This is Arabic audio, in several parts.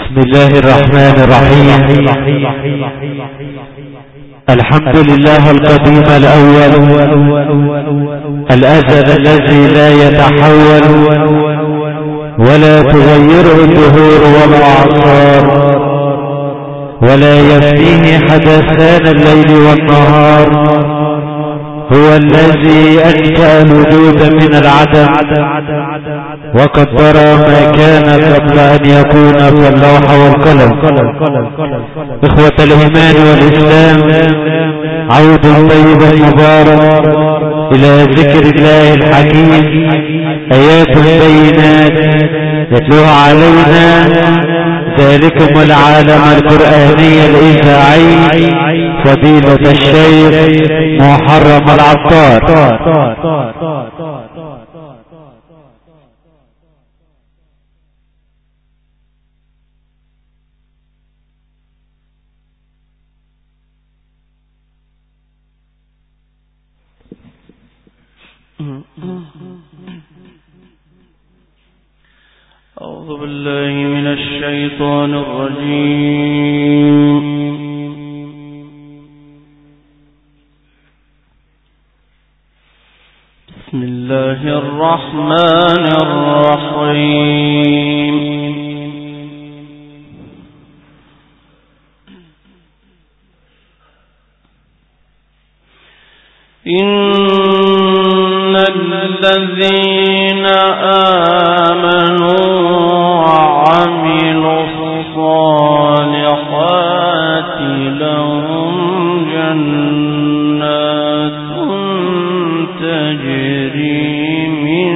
بسم الله الرحمن الرحيم. الحمد لله القديم الأول الأزل الذي لا يتحول ولا تغيره الدهور والأعصار ولا يفنيه حدثان الليل والنهار. هو الذي أنشأ الوجود من العدم وقدر ما كان قبل أن يكون في اللوح والقلم. إخوة الإيمان والإسلام، عود طيب مبارك إلى ذكر الله الحكيم، آيات بينات يتلوها علينا ذلكم العالم القرآني الإذاعي فضيلة الشيخ محرم العطار. أعوذ بالله من الشيطان الرجيم. بسم الله الرحمن الرحيم. إن الذين آمنوا وعملوا الصالحات لهم جنات تجري من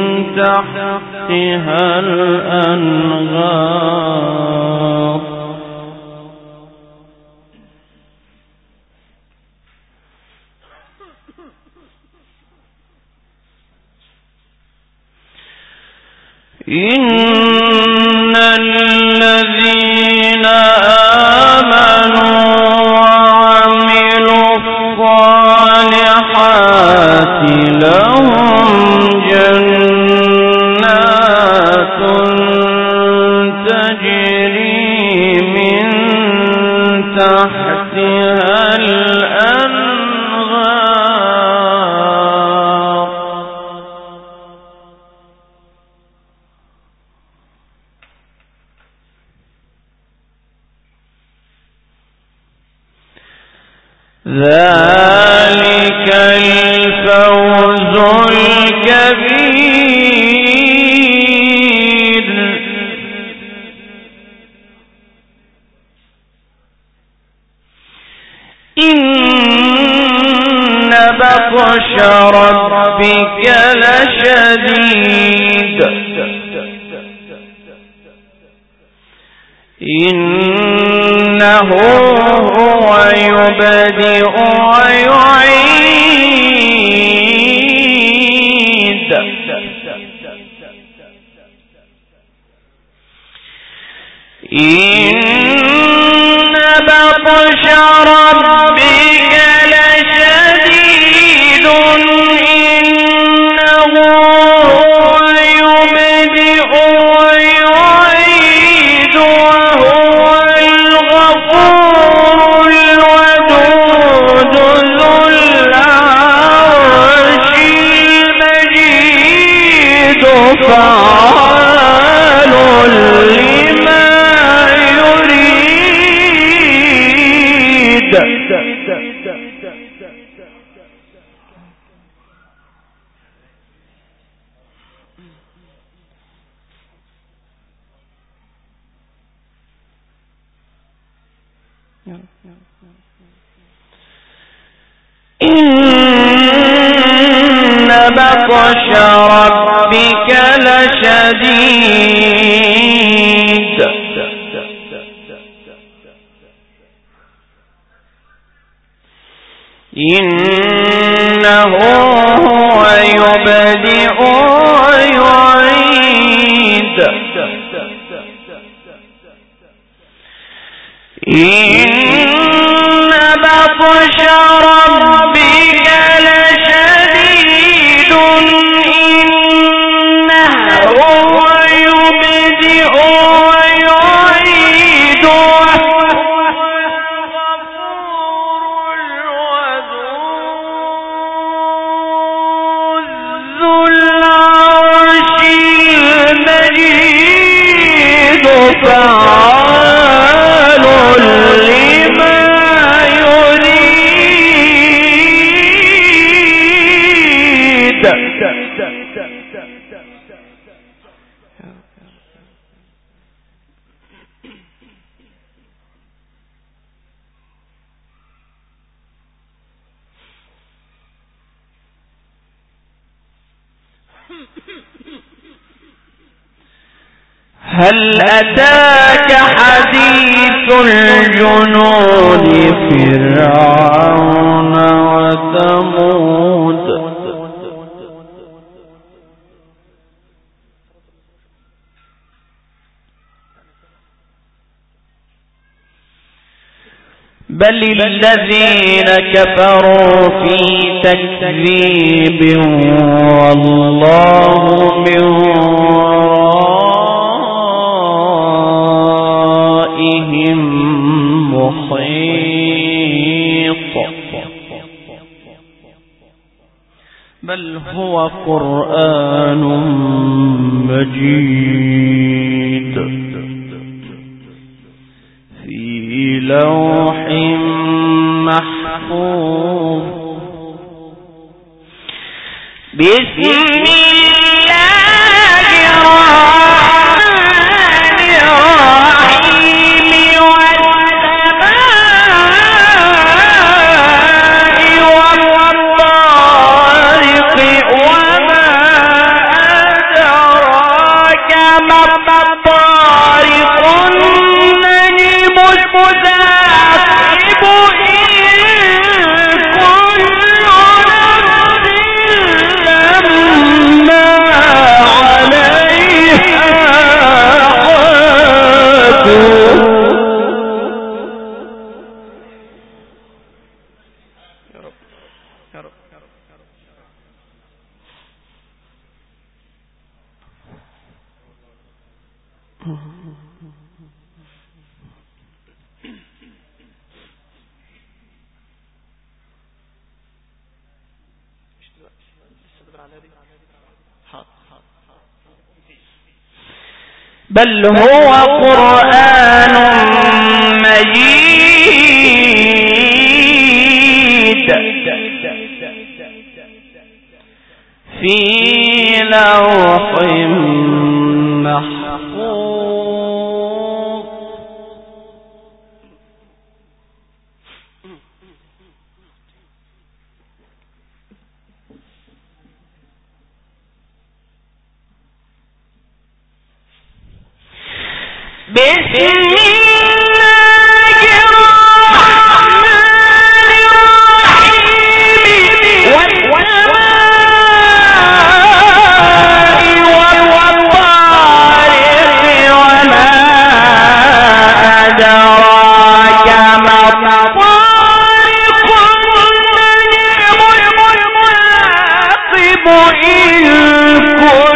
تحتها الأنهار إن الذين آمنوا وعملوا الصالحات لهم جنات تجري من تحتها الأنهار ذلك الفوز الكبير. إن بطش ربك لشديد إنه هو يبدئ ويعيد إن بطش ربك لشديد إنه هو يبدئ ويعيد وهو الغفور الودود ذو العرش المجيد فعال لما يريد. إن بطش ربك لشديد إنه هو يبدئ ويعيد إن بطش ربك لشديد إنه هو يبدئ ويعيد فعال لما يريد. هل أتاك حديث الجنود فرعون وثمود بل الذين كفروا في تكذيب والله من ورائهم محيط. بل هو قرآن مجيد في لوح محفوظ. بسم الله الرحمن الرحيم والسماء والطارق وما أدراك ما الطارق النجم الثاقب بل هو قرآن مجيد في لوح محفوظ. بسم الله الرحمن الرحيم والسماء والطارق وما أدراك ما الطارق النجم الثاقب إن كل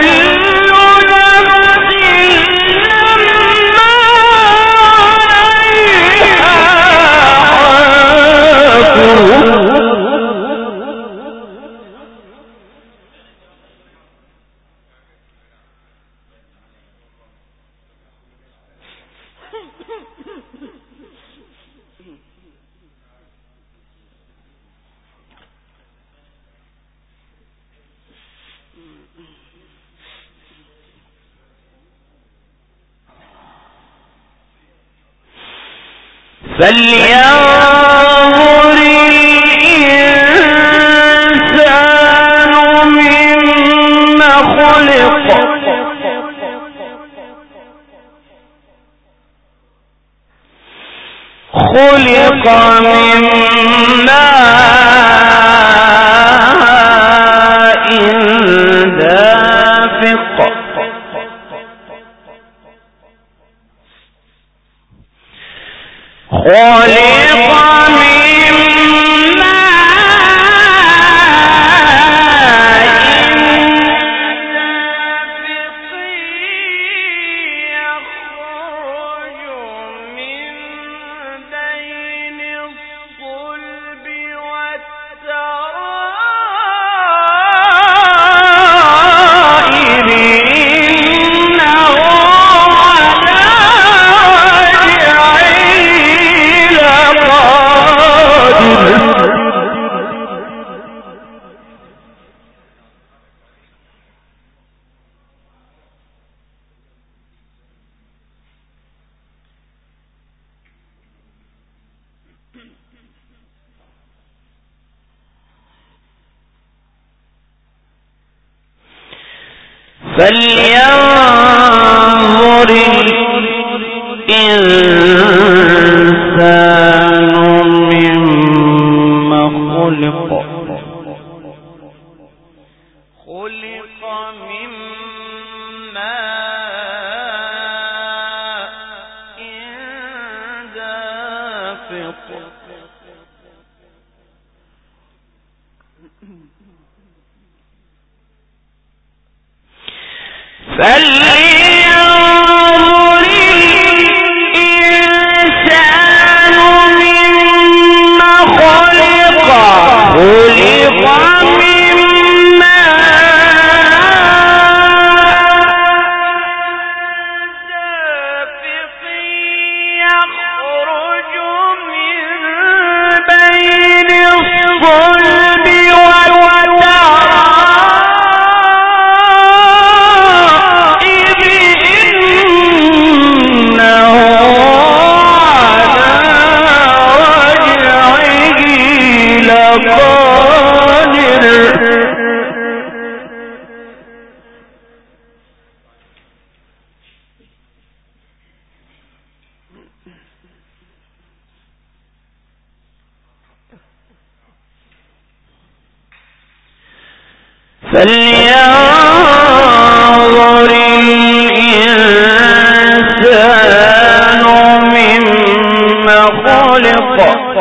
فلينظر الإنسان مما خلق. خلق من ماء دافق. خلق من ماء دافق يخرج من بين الصلب والترائب إنه على فلينظر الإنسان مما خلق من ماء دافق فلينظر الإنسان مما خلق فلينظر الإنسان مما خلق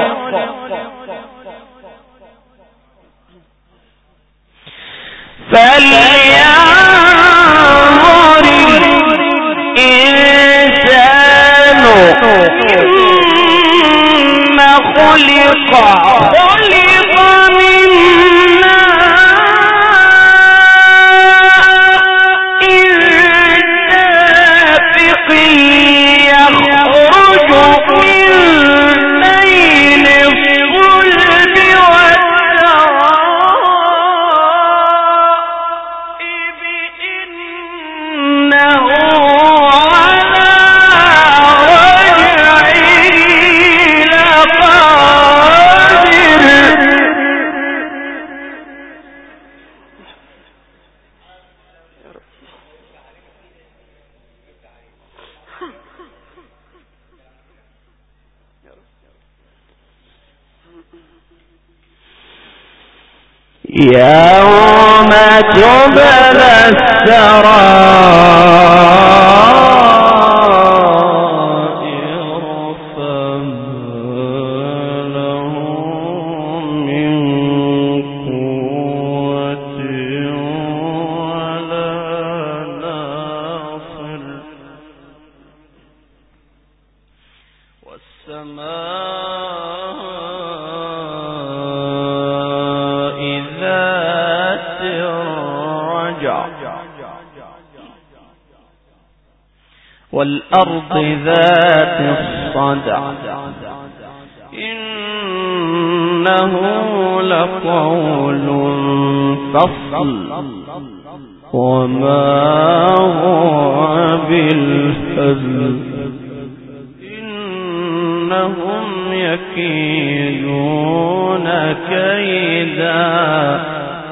فلينظر الإنسان مما خلق يوم تبلى السرائر فما لهم من قوة ولا ناصر والأرض ذات الصدع إنه لقول فصل وما هو بالهزل إنهم يكيدون كيدا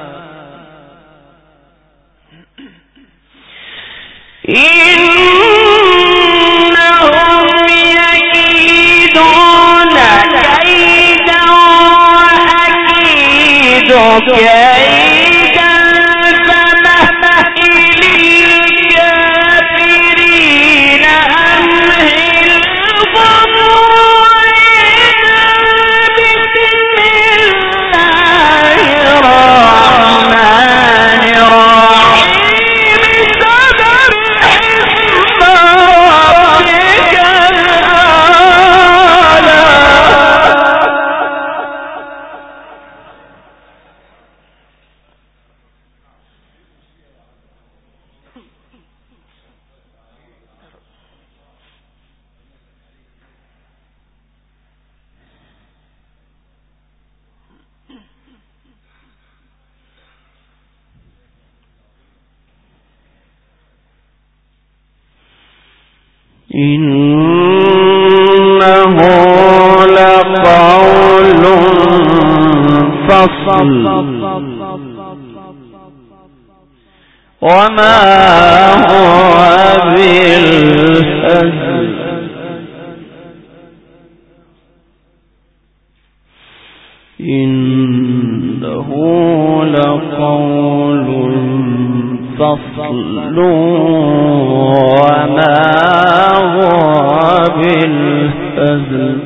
كيدا فمهل الكافرين أمهلهم بسم الله الرحمن الرحيم صدر حسن ربك الأعلى إنه لقول فصل وما فضل وما هو بالهزل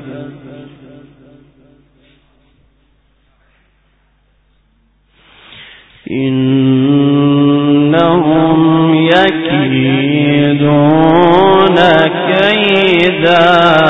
إنهم يكيدون كيدا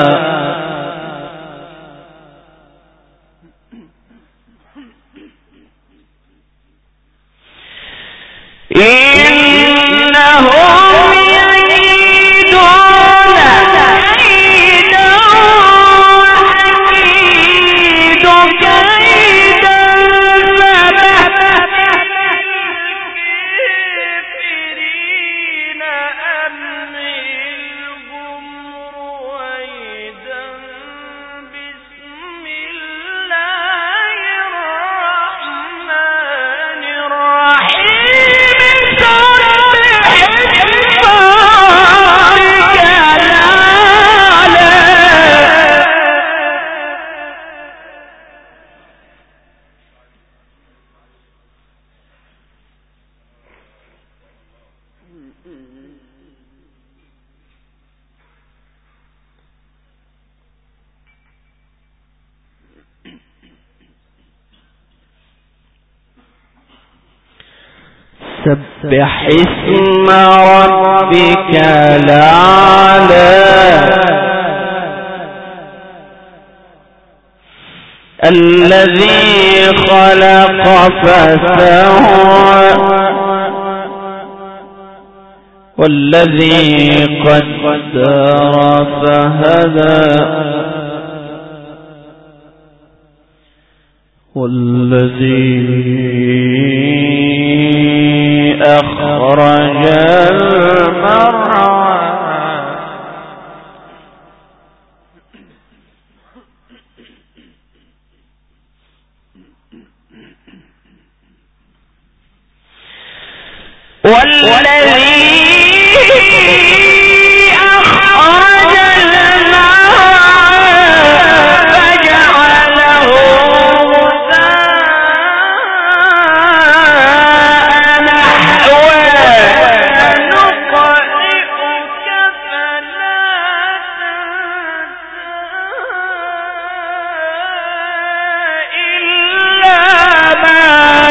سبح اسم ربك الأعلى الذي خلق فسوى والذي قدر فهدى والذي أخرج المرعى والذي أخرج الماء فجعله غثاء نحوه سنقرئك فلا تنسى إلا ما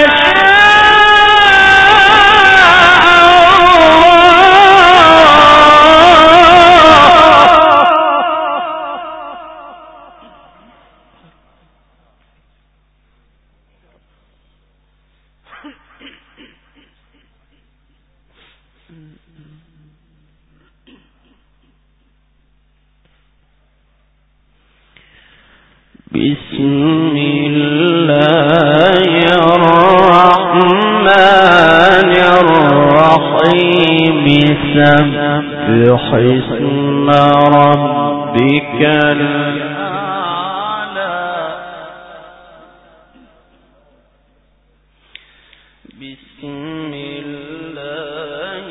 بسم الله الرحمن الرحيم سبح اسم ربك الأعلى بسم الله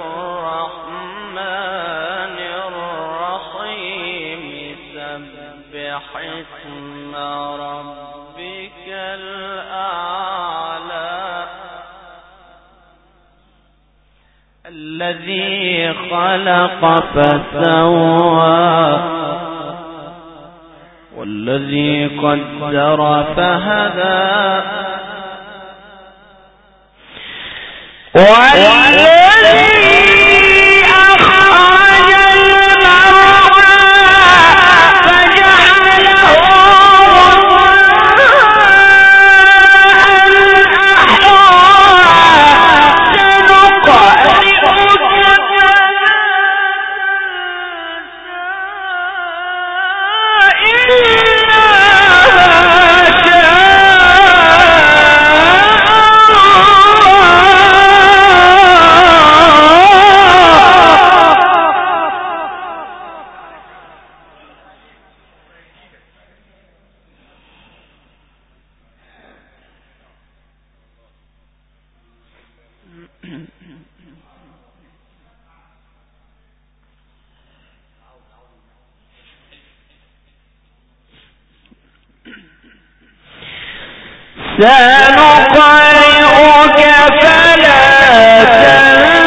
الرحمن الرحيم سبح اسم ربك الأعلى الذي خلق فسوى والذي قدر فهدى والذي أخرج المرعى فجعله غثاء نحوه سنقرئك سنقرئك فلا تنسى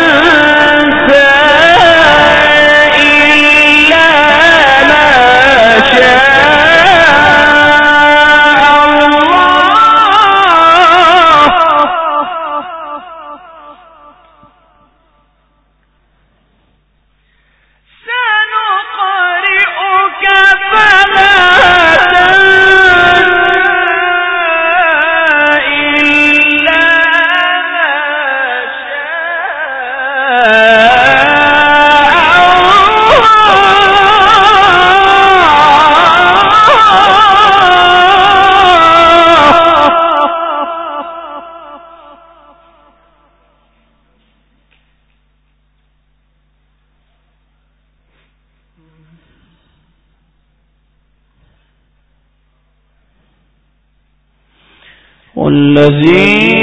والذي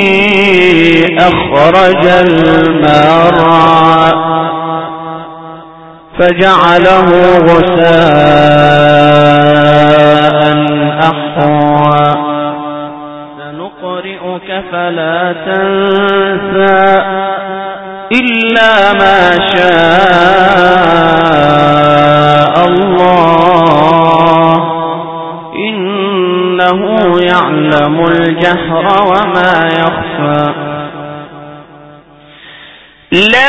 أخرج المرعى فجعله غثاء أحوى سنقرئك فلا تنسى إلا ما شاء الله إنه يعلم الجهر وما يخفى لا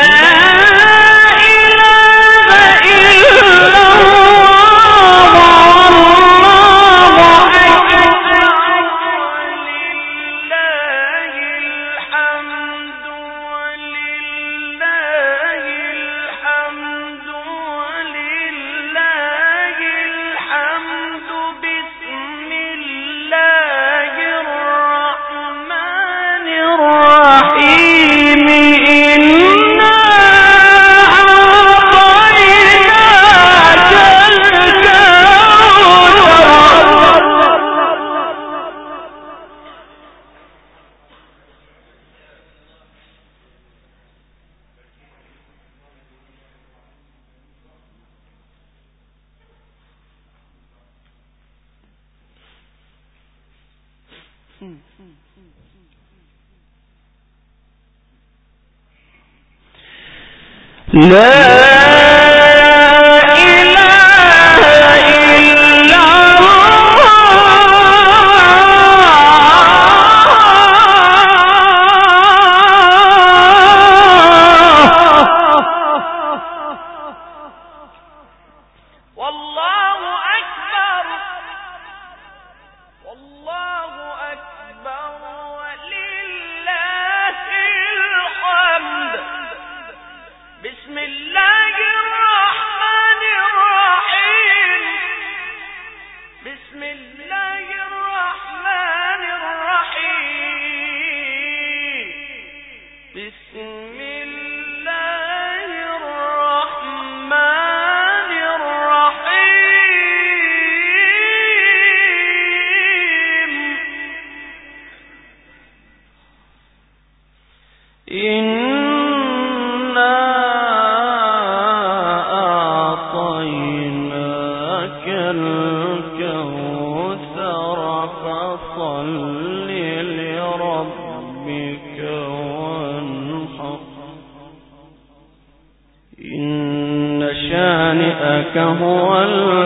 هو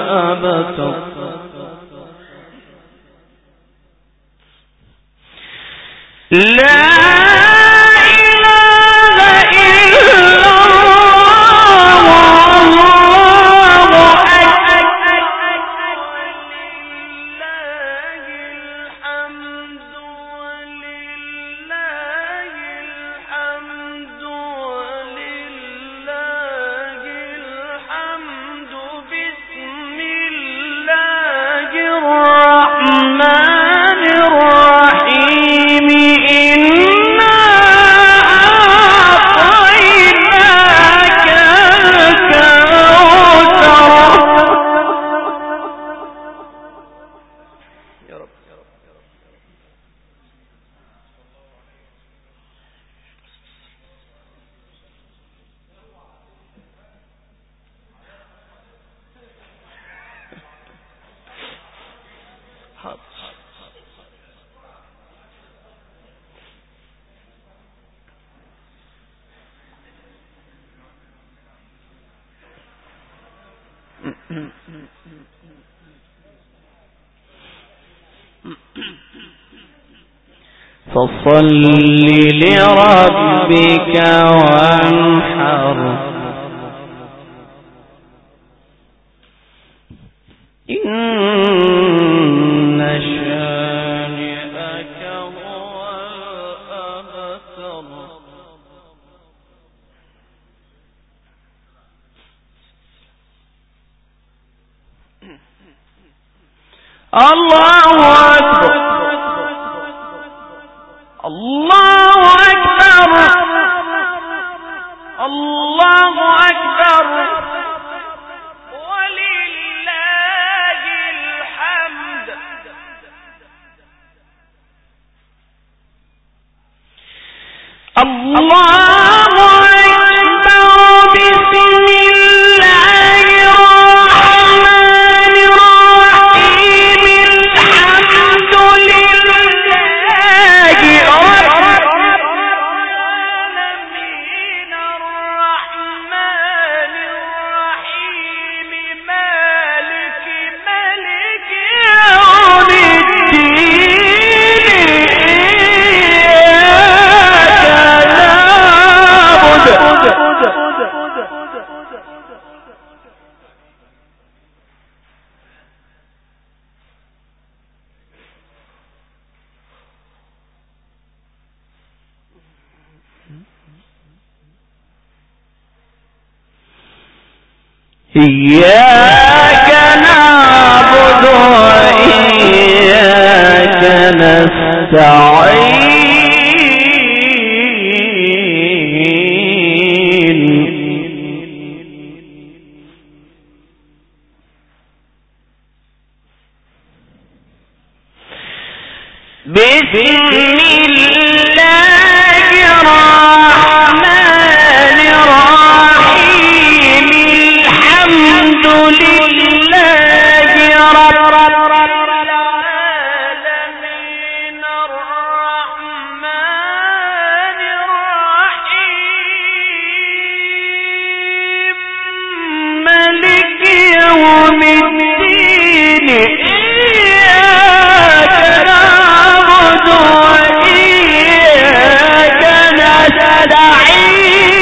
الأبتر لا فصل لربك وانحر إن شانئك هو الأبتر الله أكبر الله أكبر الله أكبر إياك نعبد وإياك نستعين بسم الله الرحمن الرحيم الحمد لله رب العالمين الرحمن الرحيم مالك يوم الدين إياك نعبد وإياك نستعين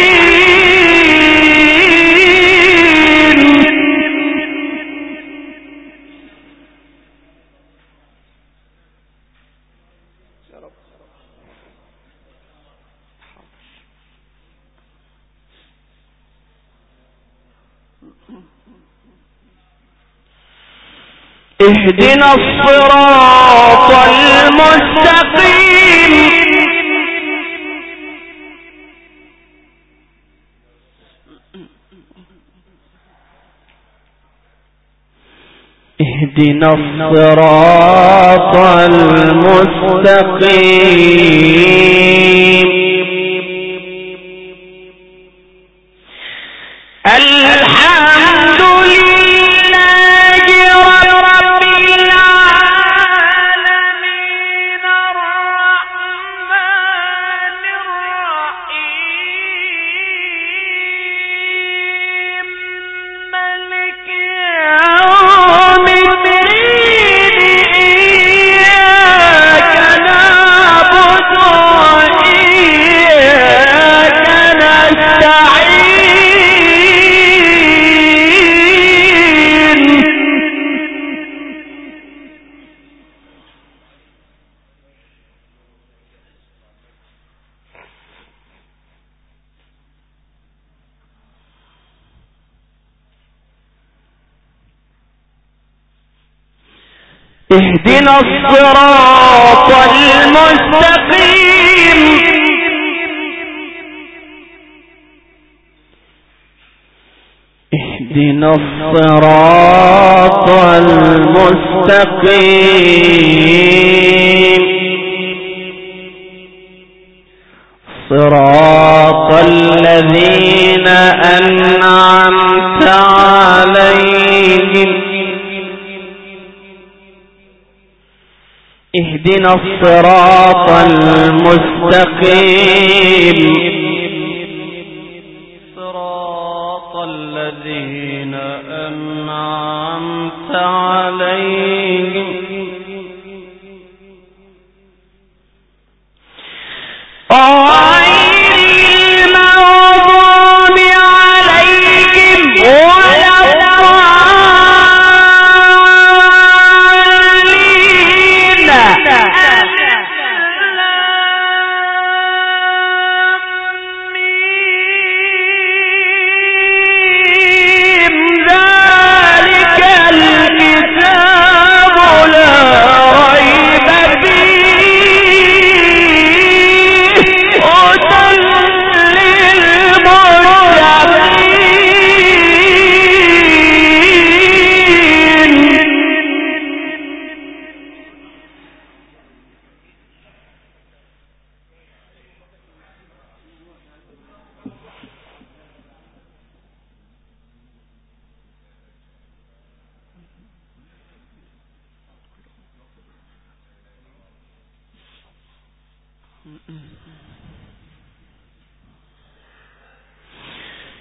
اهدنا الصراط المستقيم اهدنا الصراط المستقيم الحمد لله رب العالمين الرحمن الرحيم مالك يوم الدين إياك نعبد وإياك نستعين اهدنا الصراط المستقيم اهدنا الصراط المستقيم صراط الذين أنعمت عليهم اهدنا الصراط المستقيم صراط الذين أنعمت عليهم غير المغضوب عليهم ولا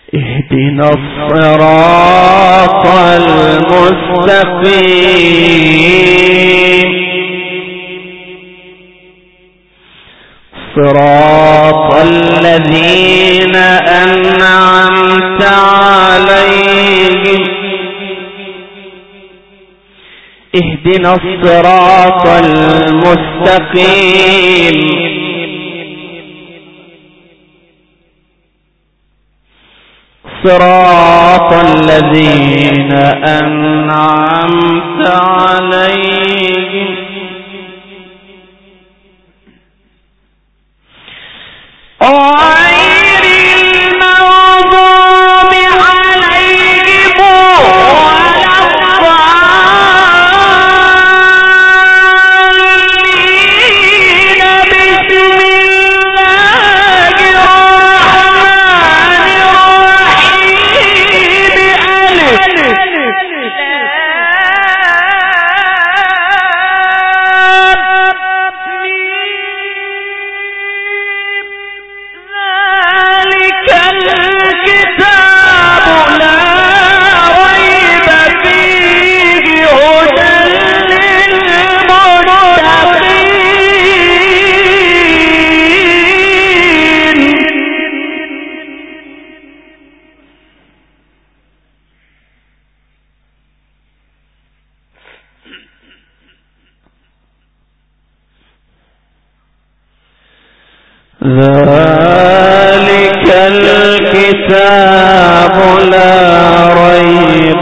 اهدنا الصراط المستقيم صراط الذين أنعمت عليهم اهدنا الصراط المستقيم صراط الذين أنعمت عليهم غير المغضوب عليهم ولا الضالين بسم الله الرحمن الرحيم ذلك الكتاب لا ريب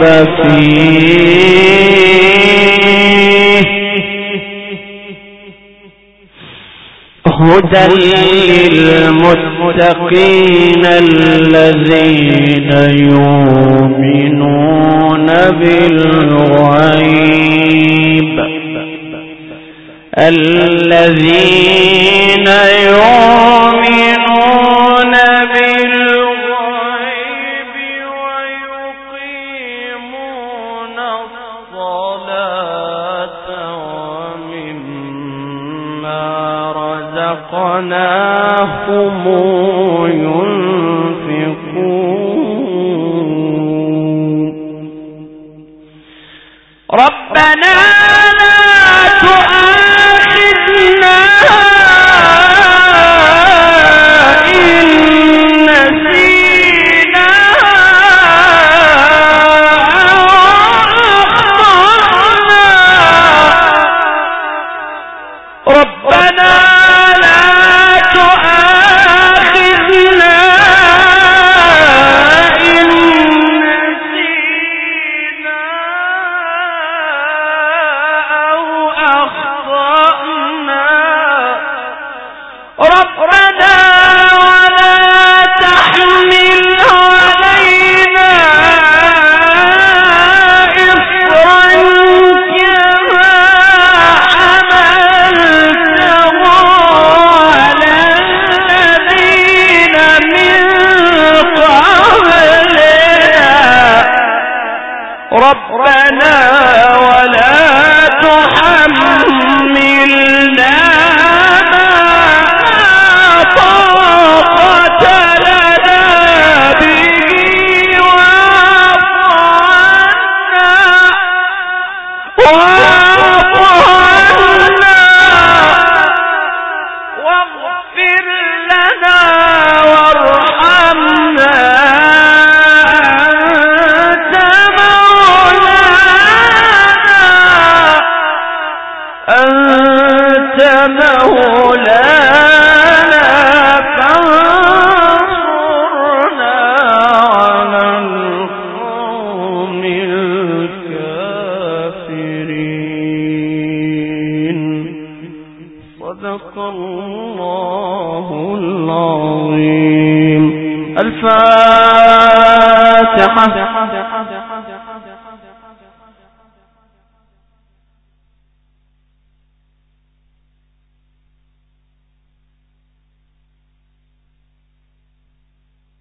فيه هدى للمتقين الذين يؤمنون بالغيب الذين يؤمنون بالغيب ويقيمون الصلاة ومما رزقناهم ينفقون ربنا الفاتحة.